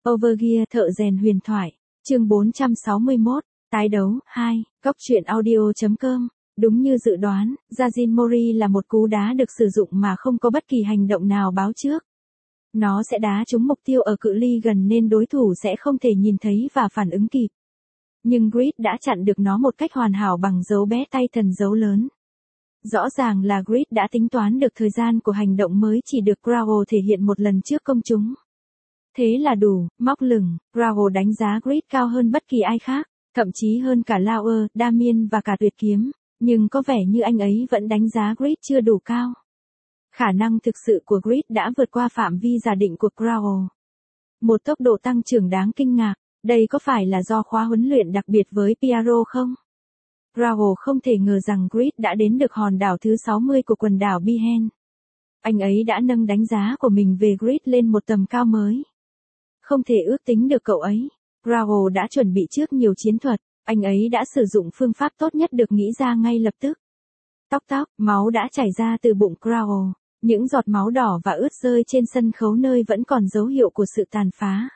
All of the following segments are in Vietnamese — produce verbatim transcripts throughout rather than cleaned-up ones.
Overgear thợ rèn huyền thoại, chương bốn trăm sáu mươi mốt, tái đấu, hai, góc truyện audio.com. Đúng như dự đoán, Yajin Mori là một cú đá được sử dụng mà không có bất kỳ hành động nào báo trước. Nó sẽ đá trúng mục tiêu ở cự ly gần nên đối thủ sẽ không thể nhìn thấy và phản ứng kịp. Nhưng Grid đã chặn được nó một cách hoàn hảo bằng dấu bé tay thần dấu lớn. Rõ ràng là Grid đã tính toán được thời gian của hành động mới chỉ được Growl thể hiện một lần trước công chúng. Thế là đủ, móc lửng, Growl đánh giá Grid cao hơn bất kỳ ai khác, thậm chí hơn cả Lauer, Damien và cả Tuyệt Kiếm, nhưng có vẻ như anh ấy vẫn đánh giá Grid chưa đủ cao. Khả năng thực sự của Grid đã vượt qua phạm vi giả định của Growl. Một tốc độ tăng trưởng đáng kinh ngạc, đây có phải là do khóa huấn luyện đặc biệt với Pyaro không? Growl không thể ngờ rằng Grid đã đến được hòn đảo thứ sáu mươi của quần đảo Bihen. Anh ấy đã nâng đánh giá của mình về Grid lên một tầm cao mới. Không thể ước tính được cậu ấy. Growl đã chuẩn bị trước nhiều chiến thuật, anh ấy đã sử dụng phương pháp tốt nhất được nghĩ ra ngay lập tức. Tóc tóc, máu đã chảy ra từ bụng Growl, những giọt máu đỏ và ướt rơi trên sân khấu nơi vẫn còn dấu hiệu của sự tàn phá.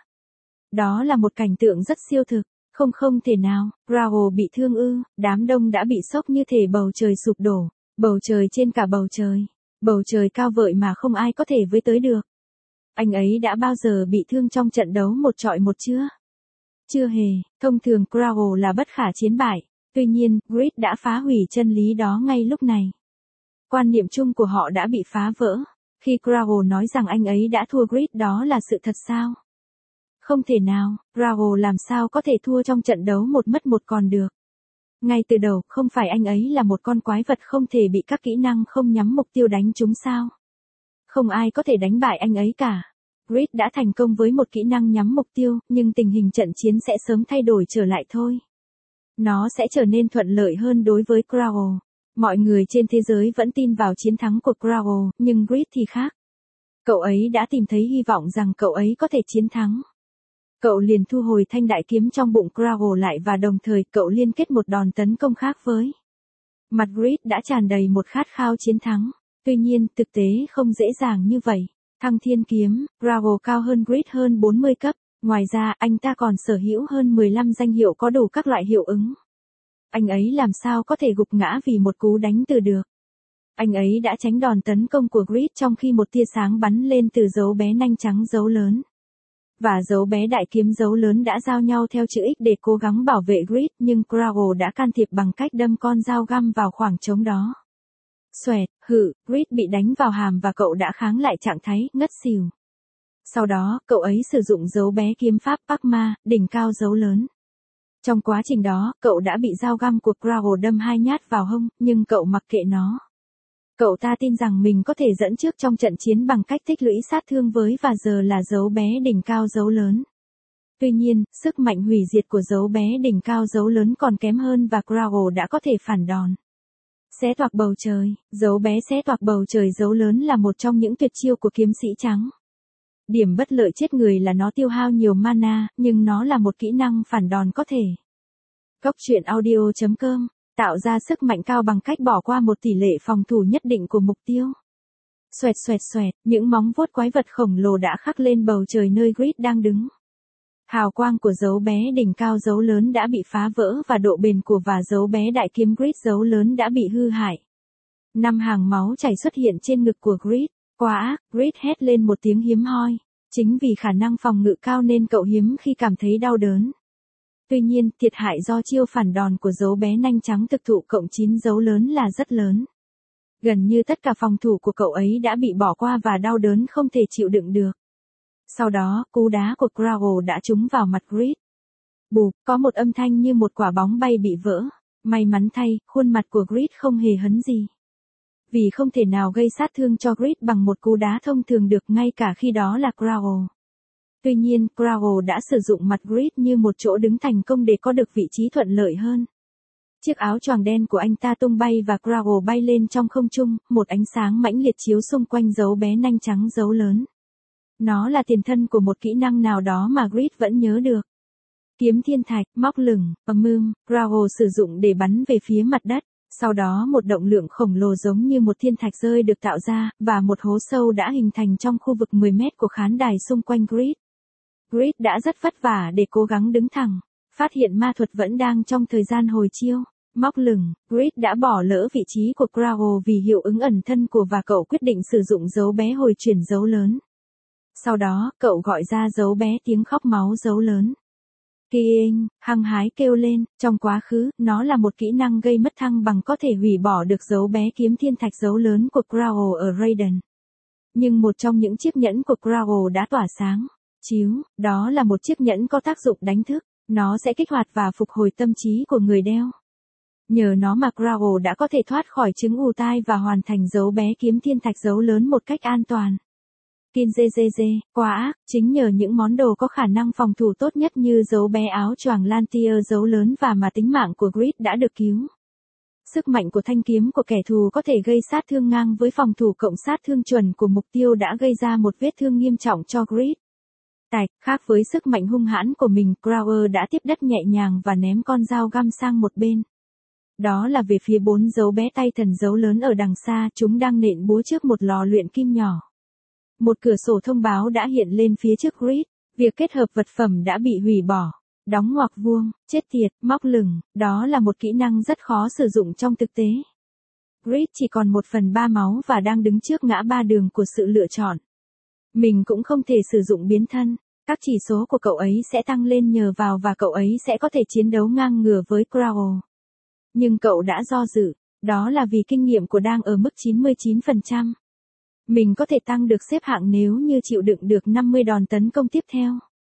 Đó là một cảnh tượng rất siêu thực, không không thể nào, Growl bị thương ư, đám đông đã bị sốc như thể bầu trời sụp đổ, bầu trời trên cả bầu trời, bầu trời cao vời mà không ai có thể với tới được. Anh ấy đã bao giờ bị thương trong trận đấu một trọi một chưa? Chưa hề, thông thường Growl là bất khả chiến bại, tuy nhiên, Grid đã phá hủy chân lý đó ngay lúc này. Quan niệm chung của họ đã bị phá vỡ, khi Growl nói rằng anh ấy đã thua Grid đó là sự thật sao? Không thể nào, Growl làm sao có thể thua trong trận đấu một mất một còn được. Ngay từ đầu, không phải anh ấy là một con quái vật không thể bị các kỹ năng không nhắm mục tiêu đánh trúng sao? Không ai có thể đánh bại anh ấy cả. Grid đã thành công với một kỹ năng nhắm mục tiêu, nhưng tình hình trận chiến sẽ sớm thay đổi trở lại thôi. Nó sẽ trở nên thuận lợi hơn đối với Growl. Mọi người trên thế giới vẫn tin vào chiến thắng của Growl, nhưng Grid thì khác. Cậu ấy đã tìm thấy hy vọng rằng cậu ấy có thể chiến thắng. Cậu liền thu hồi thanh đại kiếm trong bụng Growl lại và đồng thời cậu liên kết một đòn tấn công khác với. Mặt Grid đã tràn đầy một khát khao chiến thắng. Tuy nhiên, thực tế không dễ dàng như vậy. Thăng thiên kiếm, Growl cao hơn Grid hơn bốn mươi cấp. Ngoài ra, anh ta còn sở hữu hơn mười lăm danh hiệu có đủ các loại hiệu ứng. Anh ấy làm sao có thể gục ngã vì một cú đánh từ được. Anh ấy đã tránh đòn tấn công của Grid trong khi một tia sáng bắn lên từ dấu bé nanh trắng dấu lớn. Và dấu bé đại kiếm dấu lớn đã giao nhau theo chữ X để cố gắng bảo vệ Grid, nhưng Growl đã can thiệp bằng cách đâm con dao găm vào khoảng trống đó. Xoẹt, hự, Grid bị đánh vào hàm và cậu đã kháng lại trạng thái ngất xỉu. Sau đó, cậu ấy sử dụng dấu bé kiếm pháp Pakma, đỉnh cao dấu lớn. Trong quá trình đó, cậu đã bị dao găm của Growl đâm hai nhát vào hông, nhưng cậu mặc kệ nó. Cậu ta tin rằng mình có thể dẫn trước trong trận chiến bằng cách tích lũy sát thương với và giờ là dấu bé đỉnh cao dấu lớn. Tuy nhiên, sức mạnh hủy diệt của dấu bé đỉnh cao dấu lớn còn kém hơn và Growl đã có thể phản đòn. Xé toạc bầu trời, dấu bé xé toạc bầu trời dấu lớn là một trong những tuyệt chiêu của kiếm sĩ trắng. Điểm bất lợi chết người là nó tiêu hao nhiều mana, nhưng nó là một kỹ năng phản đòn có thể. Góc truyện audio.com, tạo ra sức mạnh cao bằng cách bỏ qua một tỷ lệ phòng thủ nhất định của mục tiêu. Xoẹt xoẹt xoẹt, những móng vuốt quái vật khổng lồ đã khắc lên bầu trời nơi Grid đang đứng. Hào quang của dấu bé đỉnh cao dấu lớn đã bị phá vỡ và độ bền của và dấu bé đại kiếm Grid dấu lớn đã bị hư hại. Năm hàng máu chảy xuất hiện trên ngực của Grid. Quá ác, Grid hét lên một tiếng hiếm hoi. Chính vì khả năng phòng ngự cao nên cậu hiếm khi cảm thấy đau đớn. Tuy nhiên, thiệt hại do chiêu phản đòn của dấu bé nanh trắng thực thụ cộng chín dấu lớn là rất lớn. Gần như tất cả phòng thủ của cậu ấy đã bị bỏ qua và đau đớn không thể chịu đựng được. Sau đó, cú đá của Growl đã trúng vào mặt Grid. Bụp, có một âm thanh như một quả bóng bay bị vỡ. May mắn thay, khuôn mặt của Grid không hề hấn gì. Vì không thể nào gây sát thương cho Grid bằng một cú đá thông thường được ngay cả khi đó là Growl. Tuy nhiên, Growl đã sử dụng mặt Grid như một chỗ đứng thành công để có được vị trí thuận lợi hơn. Chiếc áo choàng đen của anh ta tung bay và Growl bay lên trong không trung, một ánh sáng mãnh liệt chiếu xung quanh dấu bé nanh trắng dấu lớn. Nó là tiền thân của một kỹ năng nào đó mà Grid vẫn nhớ được. Kiếm thiên thạch, móc lửng, ầm ưm, Growl sử dụng để bắn về phía mặt đất. Sau đó một động lượng khổng lồ giống như một thiên thạch rơi được tạo ra, và một hố sâu đã hình thành trong khu vực mười mét của khán đài xung quanh Grid. Grid đã rất vất vả để cố gắng đứng thẳng. Phát hiện ma thuật vẫn đang trong thời gian hồi chiêu. Móc lửng, Grid đã bỏ lỡ vị trí của Crowell vì hiệu ứng ẩn thân của và cậu quyết định sử dụng dấu bé hồi chuyển dấu lớn. Sau đó, cậu gọi ra dấu bé tiếng khóc máu dấu lớn. Kying, hăng hái kêu lên, trong quá khứ, nó là một kỹ năng gây mất thăng bằng có thể hủy bỏ được dấu bé kiếm thiên thạch dấu lớn của Crowell ở Raiden. Nhưng một trong những chiếc nhẫn của Crowell đã tỏa sáng. Chiếu, đó là một chiếc nhẫn có tác dụng đánh thức, nó sẽ kích hoạt và phục hồi tâm trí của người đeo. Nhờ nó mà Crowell đã có thể thoát khỏi chứng ù tai và hoàn thành dấu bé kiếm thiên thạch dấu lớn một cách an toàn. Kinzezeze, quá ác, chính nhờ những món đồ có khả năng phòng thủ tốt nhất như dấu bé áo choàng Lantier dấu lớn và mà tính mạng của Grid đã được cứu. Sức mạnh của thanh kiếm của kẻ thù có thể gây sát thương ngang với phòng thủ cộng sát thương chuẩn của mục tiêu đã gây ra một vết thương nghiêm trọng cho Grid. Tạch, khác với sức mạnh hung hãn của mình, Crowell đã tiếp đất nhẹ nhàng và ném con dao găm sang một bên. Đó là về phía bốn dấu bé tay thần dấu lớn ở đằng xa, chúng đang nện búa trước một lò luyện kim nhỏ. Một cửa sổ thông báo đã hiện lên phía trước Grid, việc kết hợp vật phẩm đã bị hủy bỏ. Đóng ngoặc vuông, chết tiệt, móc lửng, đó là một kỹ năng rất khó sử dụng trong thực tế. Grid chỉ còn một phần ba máu và đang đứng trước ngã ba đường của sự lựa chọn. Mình cũng không thể sử dụng biến thân, các chỉ số của cậu ấy sẽ tăng lên nhờ vào và cậu ấy sẽ có thể chiến đấu ngang ngửa với Crowell. Nhưng cậu đã do dự, đó là vì kinh nghiệm của đang ở mức chín mươi chín phần trăm. Mình có thể tăng được xếp hạng nếu như chịu đựng được năm mươi đòn tấn công tiếp theo.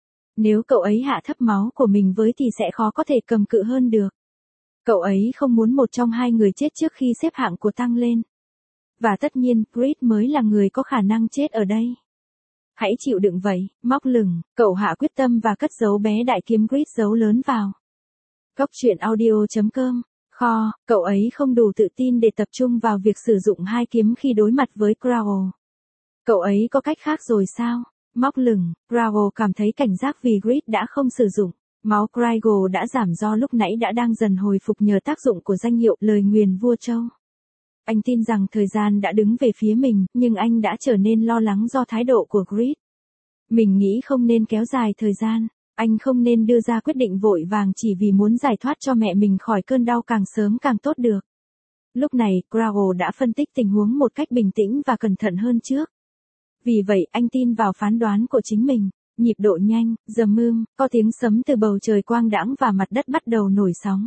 Nếu cậu ấy hạ thấp máu của mình với thì sẽ khó có thể cầm cự hơn được. Cậu ấy không muốn một trong hai người chết trước khi xếp hạng của tăng lên. Và tất nhiên, Grid mới là người có khả năng chết ở đây. Hãy chịu đựng vậy, móc lửng, cậu hạ quyết tâm và cất dấu bé đại kiếm Grid dấu lớn vào. Góc truyện audio chấm com. Kho, cậu ấy không đủ tự tin để tập trung vào việc sử dụng hai kiếm khi đối mặt với Crowell. Cậu ấy có cách khác rồi sao? Móc lửng, Crowell cảm thấy cảnh giác vì Grid đã không sử dụng. Máu Craigle đã giảm do lúc nãy đã đang dần hồi phục nhờ tác dụng của danh hiệu lời nguyền vua châu. Anh tin rằng thời gian đã đứng về phía mình, nhưng anh đã trở nên lo lắng do thái độ của Grid. Mình nghĩ không nên kéo dài thời gian. Anh không nên đưa ra quyết định vội vàng chỉ vì muốn giải thoát cho mẹ mình khỏi cơn đau càng sớm càng tốt được. Lúc này, Crowell đã phân tích tình huống một cách bình tĩnh và cẩn thận hơn trước. Vì vậy, anh tin vào phán đoán của chính mình. Nhịp độ nhanh, dầm mương, có tiếng sấm từ bầu trời quang đãng và mặt đất bắt đầu nổi sóng.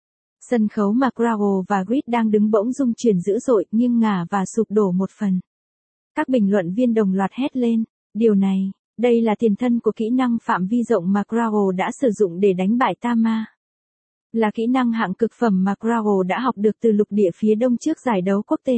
Sân khấu mà Crowell và Grid đang đứng bỗng rung chuyển dữ dội, nghiêng ngả và sụp đổ một phần. Các bình luận viên đồng loạt hét lên. Điều này, đây là tiền thân của kỹ năng phạm vi rộng mà Crowell đã sử dụng để đánh bại Tama. Là kỹ năng hạng cực phẩm mà Crowell đã học được từ lục địa phía đông trước giải đấu quốc tế.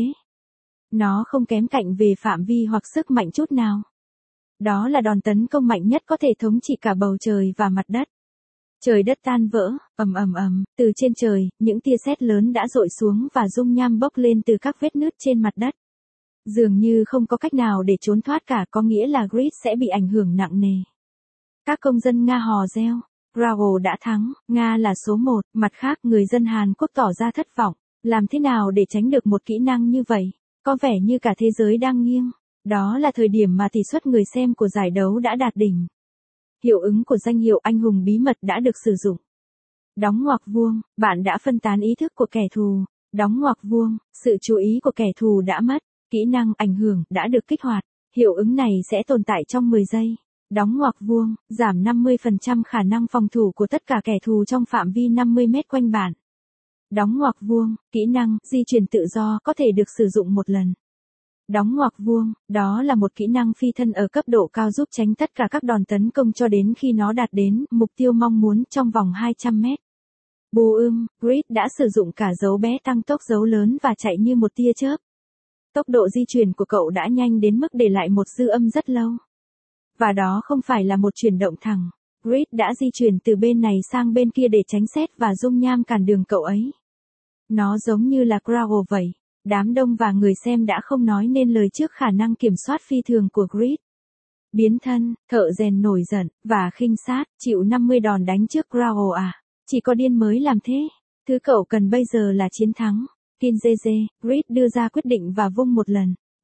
Nó không kém cạnh về phạm vi hoặc sức mạnh chút nào. Đó là đòn tấn công mạnh nhất có thể thống trị cả bầu trời và mặt đất. Trời đất tan vỡ, ầm ầm ầm, từ trên trời, những tia sét lớn đã dội xuống và dung nham bốc lên từ các vết nứt trên mặt đất. Dường như không có cách nào để trốn thoát cả, có nghĩa là Grid sẽ bị ảnh hưởng nặng nề. Các công dân Nga hò reo, Crowell đã thắng, Nga là số một, mặt khác người dân Hàn Quốc tỏ ra thất vọng. Làm thế nào để tránh được một kỹ năng như vậy? Có vẻ như cả thế giới đang nghiêng. Đó là thời điểm mà tỷ suất người xem của giải đấu đã đạt đỉnh. Hiệu ứng của danh hiệu anh hùng bí mật đã được sử dụng. Đóng ngoặc vuông, bạn đã phân tán ý thức của kẻ thù. Đóng ngoặc vuông, sự chú ý của kẻ thù đã mất. Kỹ năng ảnh hưởng đã được kích hoạt. Hiệu ứng này sẽ tồn tại trong mười giây. Đóng ngoặc vuông, giảm năm mươi phần trăm khả năng phòng thủ của tất cả kẻ thù trong phạm vi năm mươi mét quanh bạn. Đóng ngoặc vuông, kỹ năng di chuyển tự do có thể được sử dụng một lần. Đóng ngoặc vuông, đó là một kỹ năng phi thân ở cấp độ cao giúp tránh tất cả các đòn tấn công cho đến khi nó đạt đến mục tiêu mong muốn trong vòng hai trăm mét. Bù ưm, Grid đã sử dụng cả dấu bé tăng tốc dấu lớn và chạy như một tia chớp. Tốc độ di chuyển của cậu đã nhanh đến mức để lại một dư âm rất lâu. Và đó không phải là một chuyển động thẳng. Grid đã di chuyển từ bên này sang bên kia để tránh sét và dung nham cản đường cậu ấy. Nó giống như là Crowell vậy. Đám đông và người xem đã không nói nên lời trước khả năng kiểm soát phi thường của Grid. Biến thân, thợ rèn nổi giận, và khinh sát, chịu năm mươi đòn đánh trước Crowell à? Chỉ có điên mới làm thế. Thứ cậu cần bây giờ là chiến thắng. Kinzeze, Grid đưa ra quyết định và vung một lần.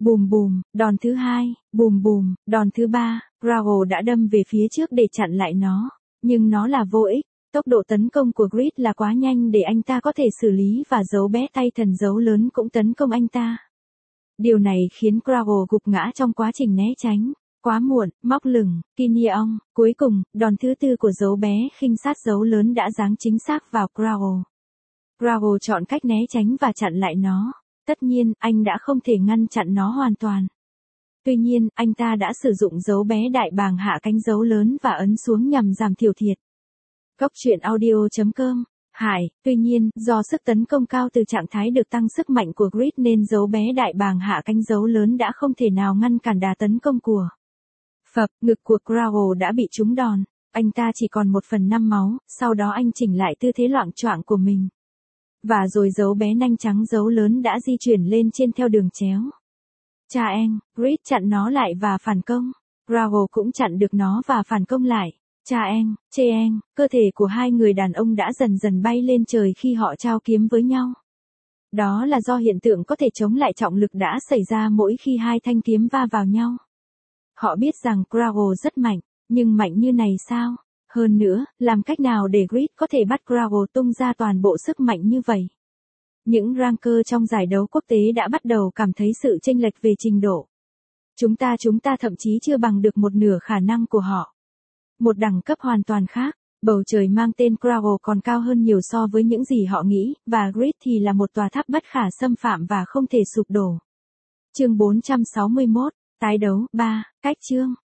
Bùm bùm, đòn thứ hai, bùm bùm, đòn thứ ba, Gravel đã đâm về phía trước để chặn lại nó. Nhưng nó là vô ích, tốc độ tấn công của Grid là quá nhanh để anh ta có thể xử lý và dấu bé tay thần dấu lớn cũng tấn công anh ta. Điều này khiến Gravel gục ngã trong quá trình né tránh. Quá muộn, móc lửng, Kinyeong, cuối cùng, đòn thứ tư của dấu bé khinh sát dấu lớn đã giáng chính xác vào Gravel. Gravel chọn cách né tránh và chặn lại nó. Tất nhiên, anh đã không thể ngăn chặn nó hoàn toàn. Tuy nhiên, anh ta đã sử dụng dấu bé đại bàng hạ cánh dấu lớn và ấn xuống nhằm giảm thiểu thiệt. Góc truyện audio chấm com. Hải, tuy nhiên, do sức tấn công cao từ trạng thái được tăng sức mạnh của Grid nên dấu bé đại bàng hạ cánh dấu lớn đã không thể nào ngăn cản đà tấn công của. Phập, ngực của Gravel đã bị trúng đòn. Anh ta chỉ còn một phần năm máu, sau đó anh chỉnh lại tư thế loạng choạng của mình. Và rồi dấu bé nanh trắng dấu lớn đã di chuyển lên trên theo đường chéo. Cha Eng, Grid chặn nó lại và phản công. Gravel cũng chặn được nó và phản công lại. Cha Eng, Chê Eng, cơ thể của hai người đàn ông đã dần dần bay lên trời khi họ trao kiếm với nhau. Đó là do hiện tượng có thể chống lại trọng lực đã xảy ra mỗi khi hai thanh kiếm va vào nhau. Họ biết rằng Gravel rất mạnh, nhưng mạnh như này sao? Hơn nữa, làm cách nào để Grid có thể bắt Gravel tung ra toàn bộ sức mạnh như vậy? Những ranker trong giải đấu quốc tế đã bắt đầu cảm thấy sự chênh lệch về trình độ. Chúng ta chúng ta thậm chí chưa bằng được một nửa khả năng của họ. Một đẳng cấp hoàn toàn khác, bầu trời mang tên Gravel còn cao hơn nhiều so với những gì họ nghĩ, và Grid thì là một tòa tháp bất khả xâm phạm và không thể sụp đổ. Chương bốn trăm sáu mươi mốt, tái đấu, ba, cách chương.